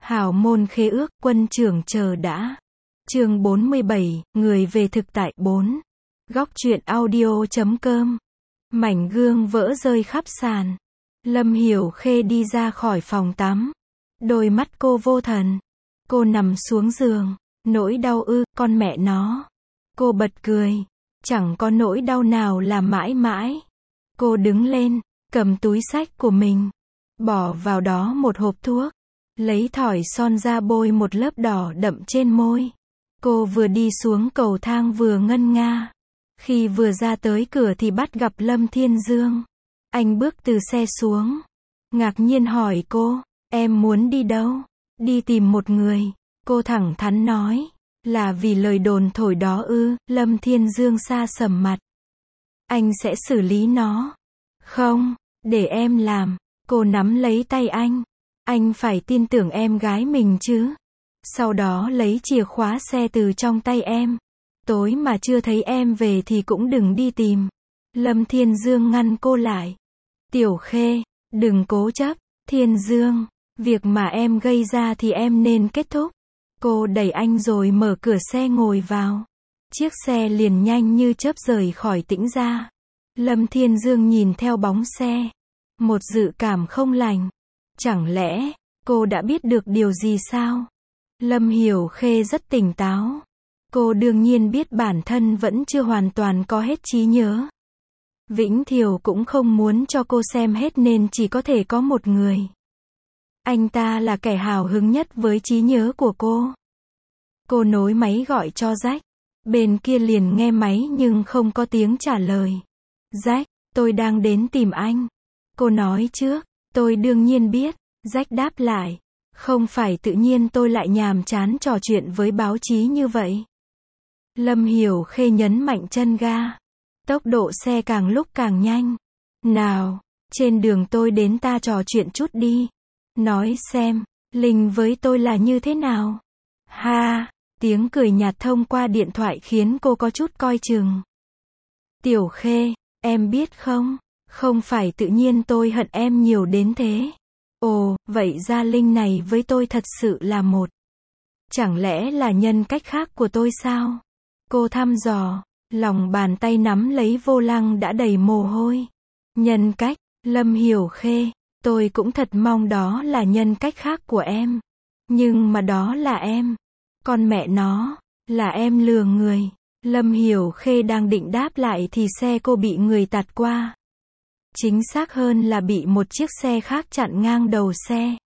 Hảo môn khế ước, quân trưởng chờ đã. Chương 47, người về thực tại 4. Góc truyện audio.com. Mảnh gương vỡ rơi khắp sàn. Lâm Hiểu Khê đi ra khỏi phòng tắm. Đôi mắt cô vô thần. Cô nằm xuống giường. Nỗi đau ư, con mẹ nó. Cô bật cười. Chẳng có nỗi đau nào là mãi mãi. Cô đứng lên, cầm túi xách của mình. Bỏ vào đó một hộp thuốc. Lấy thỏi son ra bôi một lớp đỏ đậm trên môi. Cô vừa đi xuống cầu thang vừa ngân nga. Khi vừa ra tới cửa thì bắt gặp Lâm Thiên Dương. Anh bước từ xe xuống. Ngạc nhiên hỏi cô, em muốn đi đâu? Đi tìm một người. Cô thẳng thắn nói, là vì lời đồn thổi đó ư? Lâm Thiên Dương sa sầm mặt. Anh sẽ xử lý nó. Không, để em làm. Cô nắm lấy tay anh. Anh phải tin tưởng em gái mình chứ. Sau đó lấy chìa khóa xe từ trong tay em. Tối mà chưa thấy em về thì cũng đừng đi tìm. Lâm Thiên Dương ngăn cô lại. Tiểu Khê, đừng cố chấp. Thiên Dương, việc mà em gây ra thì em nên kết thúc. Cô đẩy anh rồi mở cửa xe ngồi vào. Chiếc xe liền nhanh như chớp rời khỏi Tĩnh Gia. Lâm Thiên Dương nhìn theo bóng xe. Một dự cảm không lành. Chẳng lẽ, cô đã biết được điều gì sao? Lâm Hiểu Khê rất tỉnh táo. Cô đương nhiên biết bản thân vẫn chưa hoàn toàn có hết trí nhớ. Vĩnh Thiều cũng không muốn cho cô xem hết nên chỉ có thể có một người. Anh ta là kẻ hào hứng nhất với trí nhớ của cô. Cô nối máy gọi cho Jack. Bên kia liền nghe máy nhưng không có tiếng trả lời. Jack, tôi đang đến tìm anh. Cô nói trước, tôi đương nhiên biết. Jack đáp lại. Không phải tự nhiên tôi lại nhàm chán trò chuyện với báo chí như vậy. Lâm Hiểu Khê nhấn mạnh chân ga. Tốc độ xe càng lúc càng nhanh. Nào, trên đường tôi đến ta trò chuyện chút đi. Nói xem, Linh với tôi là như thế nào? Ha, tiếng cười nhạt thông qua điện thoại khiến cô có chút coi chừng. Tiểu Khê, em biết không? Không phải tự nhiên tôi hận em nhiều đến thế. Ồ, vậy ra Linh này với tôi thật sự là một. Chẳng lẽ là nhân cách khác của tôi sao? Cô thăm dò, lòng bàn tay nắm lấy vô lăng đã đầy mồ hôi. Nhân cách, Lâm Hiểu Khê, tôi cũng thật mong đó là nhân cách khác của em. Nhưng mà đó là em. Con mẹ nó, là em lừa người. Lâm Hiểu Khê đang định đáp lại thì xe cô bị người tạt qua. Chính xác hơn là bị một chiếc xe khác chặn ngang đầu xe.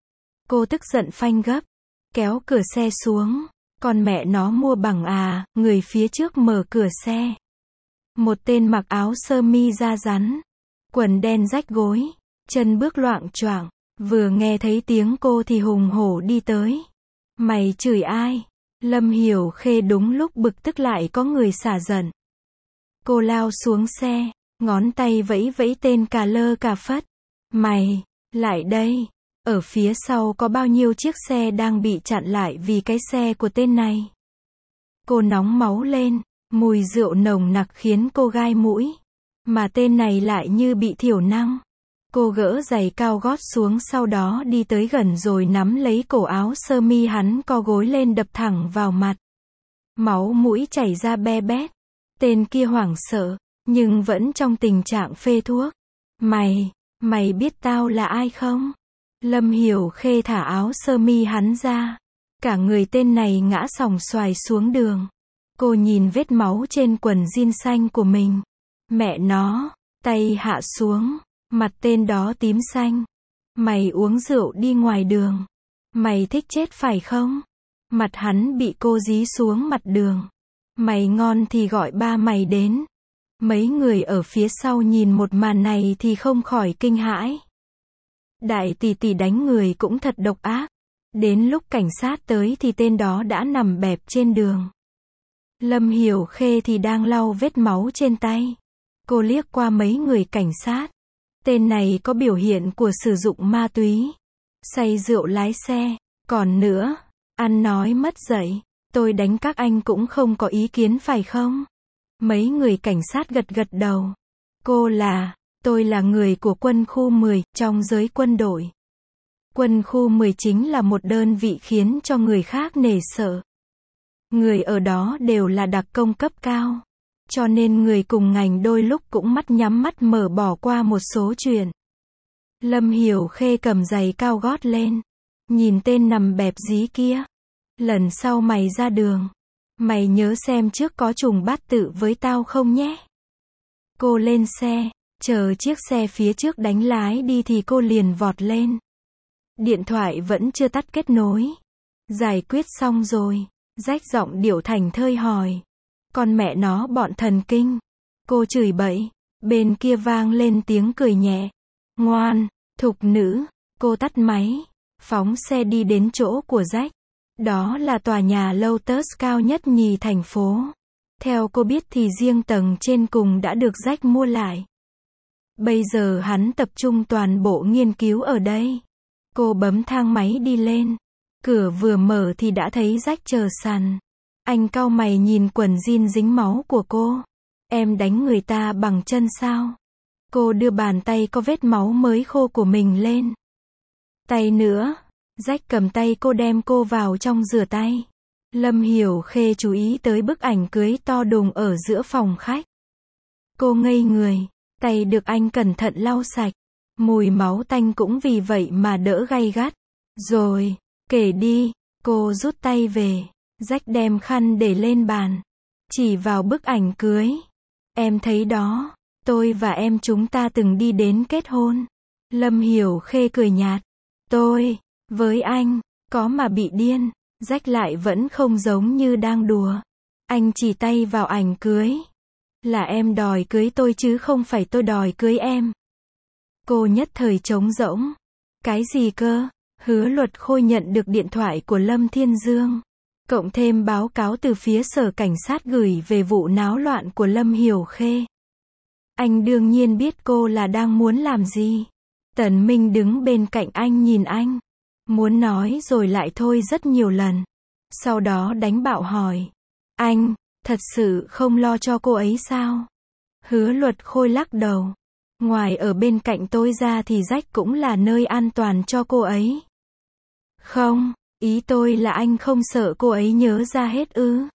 Cô tức giận phanh gấp, kéo cửa xe xuống. Con mẹ nó mua bằng à, người phía trước mở cửa xe. Một tên mặc áo sơ mi da rắn, quần đen rách gối, chân bước loạng choạng, vừa nghe thấy tiếng cô thì hùng hổ đi tới. Mày chửi ai? Lâm Hiểu Khê đúng lúc bực tức lại có người xả giận. Cô lao xuống xe, ngón tay vẫy vẫy tên cà lơ cà phất. Mày, lại đây. Ở phía sau có bao nhiêu chiếc xe đang bị chặn lại vì cái xe của tên này. Cô nóng máu lên, mùi rượu nồng nặc khiến cô gai mũi. Mà tên này lại như bị thiểu năng. Cô gỡ giày cao gót xuống sau đó đi tới gần rồi nắm lấy cổ áo sơ mi hắn co gối lên đập thẳng vào mặt. Máu mũi chảy ra be bét. Tên kia hoảng sợ, nhưng vẫn trong tình trạng phê thuốc. Mày biết tao là ai không? Lâm Hiểu Khê thả áo sơ mi hắn ra. Cả người tên này ngã sòng xoài xuống đường. Cô nhìn vết máu trên quần jean xanh của mình. Mẹ nó, tay hạ xuống. Mặt tên đó tím xanh. Mày uống rượu đi ngoài đường. Mày thích chết phải không? Mặt hắn bị cô dí xuống mặt đường. Mày ngon thì gọi ba mày đến. Mấy người ở phía sau nhìn một màn này thì không khỏi kinh hãi. Đại tỷ tỷ đánh người cũng thật độc ác. Đến lúc cảnh sát tới thì tên đó đã nằm bẹp trên đường. Lâm Hiểu Khê thì đang lau vết máu trên tay. Cô liếc qua mấy người cảnh sát. Tên này có biểu hiện của sử dụng ma túy. Say rượu lái xe. Còn nữa, ăn nói mất dạy. Tôi đánh các anh cũng không có ý kiến phải không? Mấy người cảnh sát gật gật đầu. Tôi là người của quân khu 10, trong giới quân đội. Quân khu 10 chính là một đơn vị khiến cho người khác nể sợ. Người ở đó đều là đặc công cấp cao. Cho nên người cùng ngành đôi lúc cũng mắt nhắm mắt mở bỏ qua một số chuyện. Lâm Hiểu Khê cầm giày cao gót lên. Nhìn tên nằm bẹp dí kia. Lần sau mày ra đường. Mày nhớ xem trước có trùng bát tự với tao không nhé. Cô lên xe. Chờ chiếc xe phía trước đánh lái đi thì cô liền vọt lên. Điện thoại vẫn chưa tắt kết nối. Giải quyết xong rồi. Rách giọng điệu thành thơi hỏi. Con mẹ nó bọn thần kinh. Cô chửi bậy. Bên kia vang lên tiếng cười nhẹ. Ngoan, thục nữ. Cô tắt máy. Phóng xe đi đến chỗ của Rách. Đó là tòa nhà Lotus cao nhất nhì thành phố. Theo cô biết thì riêng tầng trên cùng đã được Rách mua lại. Bây giờ hắn tập trung toàn bộ nghiên cứu ở đây. Cô bấm thang máy đi lên. Cửa vừa mở thì đã thấy Rách chờ sẵn. Anh cau mày nhìn quần jean dính máu của cô. Em đánh người ta bằng chân sao? Cô đưa bàn tay có vết máu mới khô của mình lên. Tay nữa. Rách cầm tay cô đem cô vào trong rửa tay. Lâm Hiểu Khê chú ý tới bức ảnh cưới to đùng ở giữa phòng khách. Cô ngây người. Tay được anh cẩn thận lau sạch. Mùi máu tanh cũng vì vậy mà đỡ gay gắt. Rồi, kể đi. Cô rút tay về. Rách đem khăn để lên bàn. Chỉ vào bức ảnh cưới. Em thấy đó. Tôi và em chúng ta từng đi đến kết hôn. Lâm Hiểu Khê cười nhạt. Tôi, với anh, có mà bị điên. Rách lại vẫn không giống như đang đùa. Anh chỉ tay vào ảnh cưới. Là em đòi cưới tôi chứ không phải tôi đòi cưới em. Cô nhất thời trống rỗng. Cái gì cơ? Hứa Luật Khôi nhận được điện thoại của Lâm Thiên Dương. Cộng thêm báo cáo từ phía sở cảnh sát gửi về vụ náo loạn của Lâm Hiểu Khê. Anh đương nhiên biết cô là đang muốn làm gì. Tần Minh đứng bên cạnh anh nhìn anh. Muốn nói rồi lại thôi rất nhiều lần. Sau đó đánh bạo hỏi. Anh, thật sự không lo cho cô ấy sao? Hứa Luật Khôi lắc đầu. Ngoài ở bên cạnh tôi ra thì Rách cũng là nơi an toàn cho cô ấy. Không, ý tôi là anh không sợ cô ấy nhớ ra hết ư?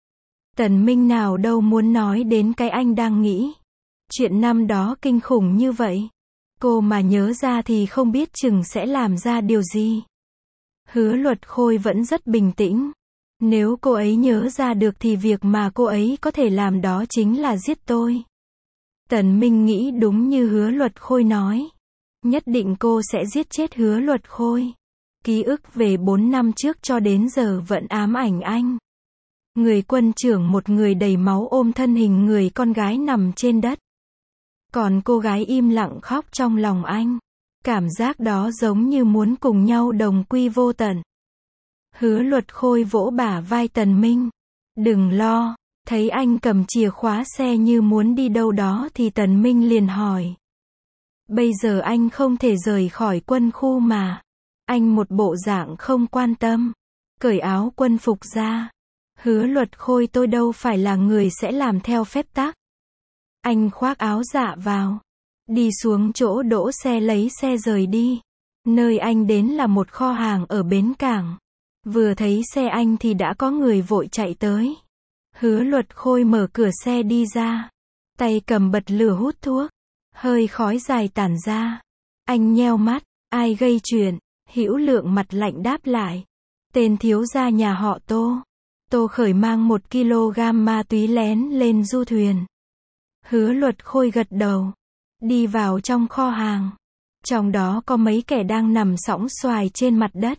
Tần Minh nào đâu muốn nói đến cái anh đang nghĩ. Chuyện năm đó kinh khủng như vậy. Cô mà nhớ ra thì không biết chừng sẽ làm ra điều gì. Hứa Luật Khôi vẫn rất bình tĩnh. Nếu cô ấy nhớ ra được thì việc mà cô ấy có thể làm đó chính là giết tôi. Tần Minh nghĩ đúng như Hứa Luật Khôi nói. Nhất định cô sẽ giết chết Hứa Luật Khôi. Ký ức về 4 năm trước cho đến giờ vẫn ám ảnh anh. Người quân trưởng một người đầy máu ôm thân hình người con gái nằm trên đất. Còn cô gái im lặng khóc trong lòng anh. Cảm giác đó giống như muốn cùng nhau đồng quy vô tận. Hứa Luật Khôi vỗ bả vai Tần Minh. Đừng lo. Thấy anh cầm chìa khóa xe như muốn đi đâu đó thì Tần Minh liền hỏi. Bây giờ anh không thể rời khỏi quân khu mà. Anh một bộ dạng không quan tâm. Cởi áo quân phục ra. Hứa Luật Khôi tôi đâu phải là người sẽ làm theo phép tắc. Anh khoác áo dạ vào. Đi xuống chỗ đỗ xe lấy xe rời đi. Nơi anh đến là một kho hàng ở bến cảng. Vừa thấy xe anh thì đã có người vội chạy tới. Hứa Luật Khôi mở cửa xe đi ra. Tay cầm bật lửa hút thuốc. Hơi khói dài tản ra. Anh nheo mắt. Ai gây chuyện? Hữu Lượng mặt lạnh đáp lại. Tên thiếu gia nhà họ Tô. Tô Khởi mang 1 kg ma túy lén lên du thuyền. Hứa Luật Khôi gật đầu. Đi vào trong kho hàng. Trong đó có mấy kẻ đang nằm sõng soài trên mặt đất.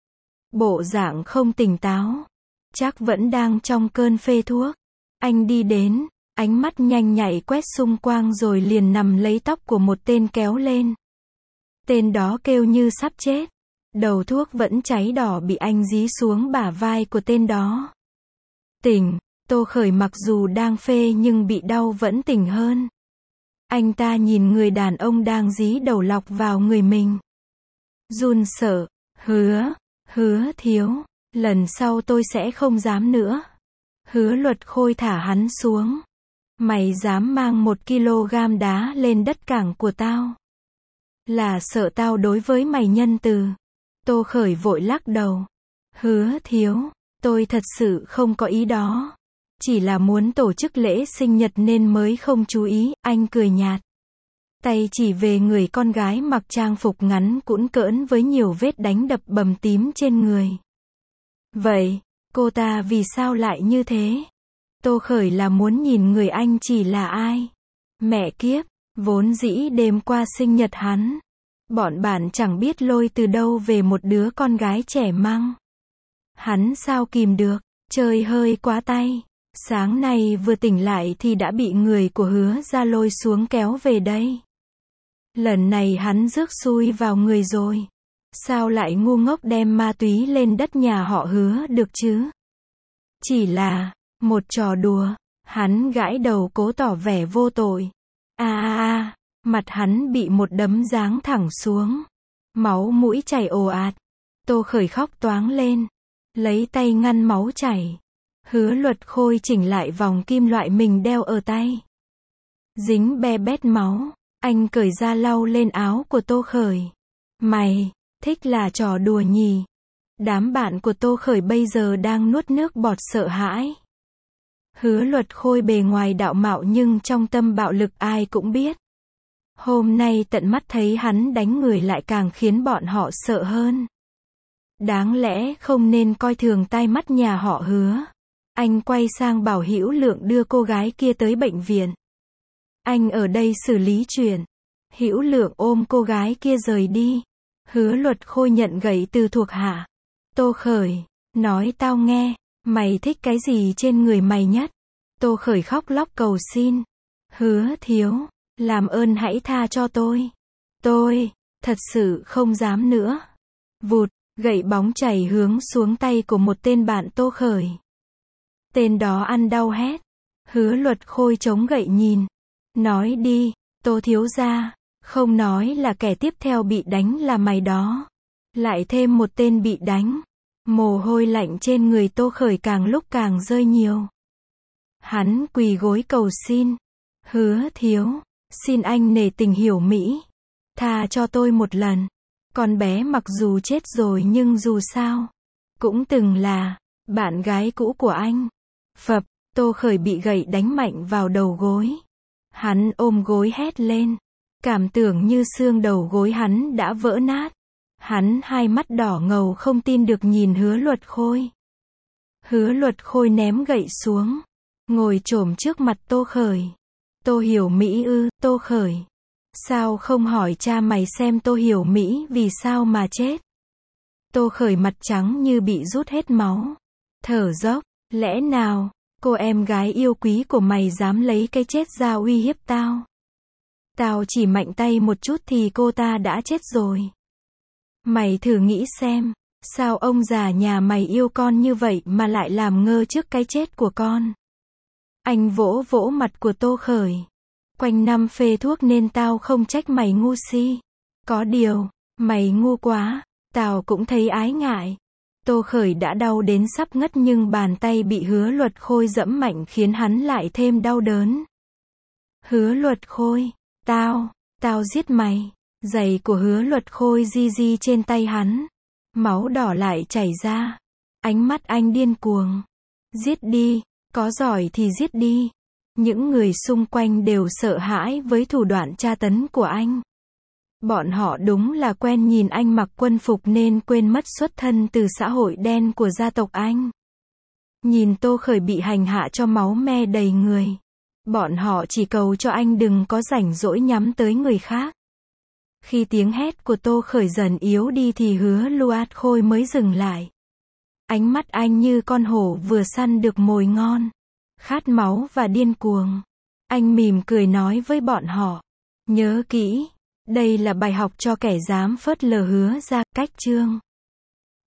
Bộ dạng không tỉnh táo. Chắc vẫn đang trong cơn phê thuốc. Anh đi đến. Ánh mắt nhanh nhạy quét xung quanh rồi liền nằm lấy tóc của một tên kéo lên. Tên đó kêu như sắp chết. Đầu thuốc vẫn cháy đỏ bị anh dí xuống bả vai của tên đó. Tỉnh. Tô Khởi mặc dù đang phê nhưng bị đau vẫn tỉnh hơn. Anh ta nhìn người đàn ông đang dí đầu lọc vào người mình. Run sợ. Hứa thiếu. Lần sau tôi sẽ không dám nữa. Hứa Luật Khôi thả hắn xuống. Mày dám mang 1 kg đá lên đất cảng của tao. Là sợ tao đối với mày nhân từ. Tô Khởi vội lắc đầu. Hứa thiếu, tôi thật sự không có ý đó. Chỉ là muốn tổ chức lễ sinh nhật nên mới không chú ý, anh cười nhạt. Tay chỉ về người con gái mặc trang phục ngắn cũn cỡn với nhiều vết đánh đập bầm tím trên người. Vậy, cô ta vì sao lại như thế? Tô Khởi là muốn nhìn người anh chỉ là ai? Mẹ kiếp, vốn dĩ đêm qua sinh nhật hắn. Bọn bạn chẳng biết lôi từ đâu về một đứa con gái trẻ măng. Hắn sao kìm được, chơi hơi quá tay. Sáng nay vừa tỉnh lại thì đã bị người của Hứa ra lôi xuống kéo về đây. Lần này hắn rước xui vào người rồi. Sao lại ngu ngốc đem ma túy lên đất nhà họ Hứa được chứ? Chỉ là một trò đùa. Hắn gãi đầu cố tỏ vẻ vô tội. Mặt hắn bị một đấm giáng thẳng xuống. Máu mũi chảy ồ ạt. Tô Khởi khóc toáng lên. Lấy tay ngăn máu chảy. Hứa Luật Khôi chỉnh lại vòng kim loại mình đeo ở tay. Dính be bét máu. Anh cởi ra lau lên áo của Tô Khởi. Mày, thích là trò đùa nhỉ? Đám bạn của Tô Khởi bây giờ đang nuốt nước bọt sợ hãi. Hứa Luật Khôi bề ngoài đạo mạo nhưng trong tâm bạo lực ai cũng biết. Hôm nay tận mắt thấy hắn đánh người lại càng khiến bọn họ sợ hơn. Đáng lẽ không nên coi thường tai mắt nhà họ Hứa. Anh quay sang bảo Hữu Lượng đưa cô gái kia tới bệnh viện. Anh ở đây xử lý chuyện. Hữu Lượng ôm cô gái kia rời đi. Hứa Luật Khôi nhận gậy từ thuộc hạ. Tô Khởi, nói tao nghe, mày thích cái gì trên người mày nhất? Tô Khởi khóc lóc cầu xin. Hứa thiếu, làm ơn hãy tha cho tôi. Tôi, thật sự không dám nữa. Vụt, gậy bóng chảy hướng xuống tay của một tên bạn Tô Khởi. Tên đó ăn đau hét. Hứa Luật Khôi chống gậy nhìn. Nói đi, Tô thiếu gia, không nói là kẻ tiếp theo bị đánh là mày đó. Lại thêm một tên bị đánh. Mồ hôi lạnh trên người Tô Khởi càng lúc càng rơi nhiều. Hắn quỳ gối cầu xin. Hứa thiếu, xin anh nể tình hiểu mỹ. Tha cho tôi một lần. Con bé mặc dù chết rồi nhưng dù sao, cũng từng là bạn gái cũ của anh. Phập, Tô Khởi bị gậy đánh mạnh vào đầu gối. Hắn ôm gối hét lên. Cảm tưởng như xương đầu gối hắn đã vỡ nát. Hắn hai mắt đỏ ngầu không tin được nhìn Hứa Luật Khôi. Hứa Luật Khôi ném gậy xuống. Ngồi chồm trước mặt Tô Khởi. Tô Hiểu Mỹ ư? Tô Khởi. Sao không hỏi cha mày xem Tô Hiểu Mỹ vì sao mà chết? Tô Khởi mặt trắng như bị rút hết máu. Thở dốc. Lẽ nào, cô em gái yêu quý của mày dám lấy cái chết ra uy hiếp tao? Tao chỉ mạnh tay một chút thì cô ta đã chết rồi. Mày thử nghĩ xem, sao ông già nhà mày yêu con như vậy mà lại làm ngơ trước cái chết của con? Anh vỗ vỗ mặt của Tô Khởi. Quanh năm phê thuốc nên tao không trách mày ngu si. Có điều, mày ngu quá, tao cũng thấy ái ngại. Tô Khởi đã đau đến sắp ngất nhưng bàn tay bị Hứa Luật Khôi giẫm mạnh khiến hắn lại thêm đau đớn. Hứa Luật Khôi, tao giết mày. Giày của Hứa Luật Khôi di di trên tay hắn. Máu đỏ lại chảy ra. Ánh mắt anh điên cuồng. Giết đi, có giỏi thì giết đi. Những người xung quanh đều sợ hãi với thủ đoạn tra tấn của anh. Bọn họ đúng là quen nhìn anh mặc quân phục nên quên mất xuất thân từ xã hội đen của gia tộc anh. Nhìn Tô Khởi bị hành hạ cho máu me đầy người. Bọn họ chỉ cầu cho anh đừng có rảnh rỗi nhắm tới người khác. Khi tiếng hét của Tô Khởi dần yếu đi thì Hứa Luật Khôi mới dừng lại. Ánh mắt anh như con hổ vừa săn được mồi ngon. Khát máu và điên cuồng. Anh mỉm cười nói với bọn họ. Nhớ kỹ, đây là bài học cho kẻ dám phớt lờ Hứa ra. Cách chương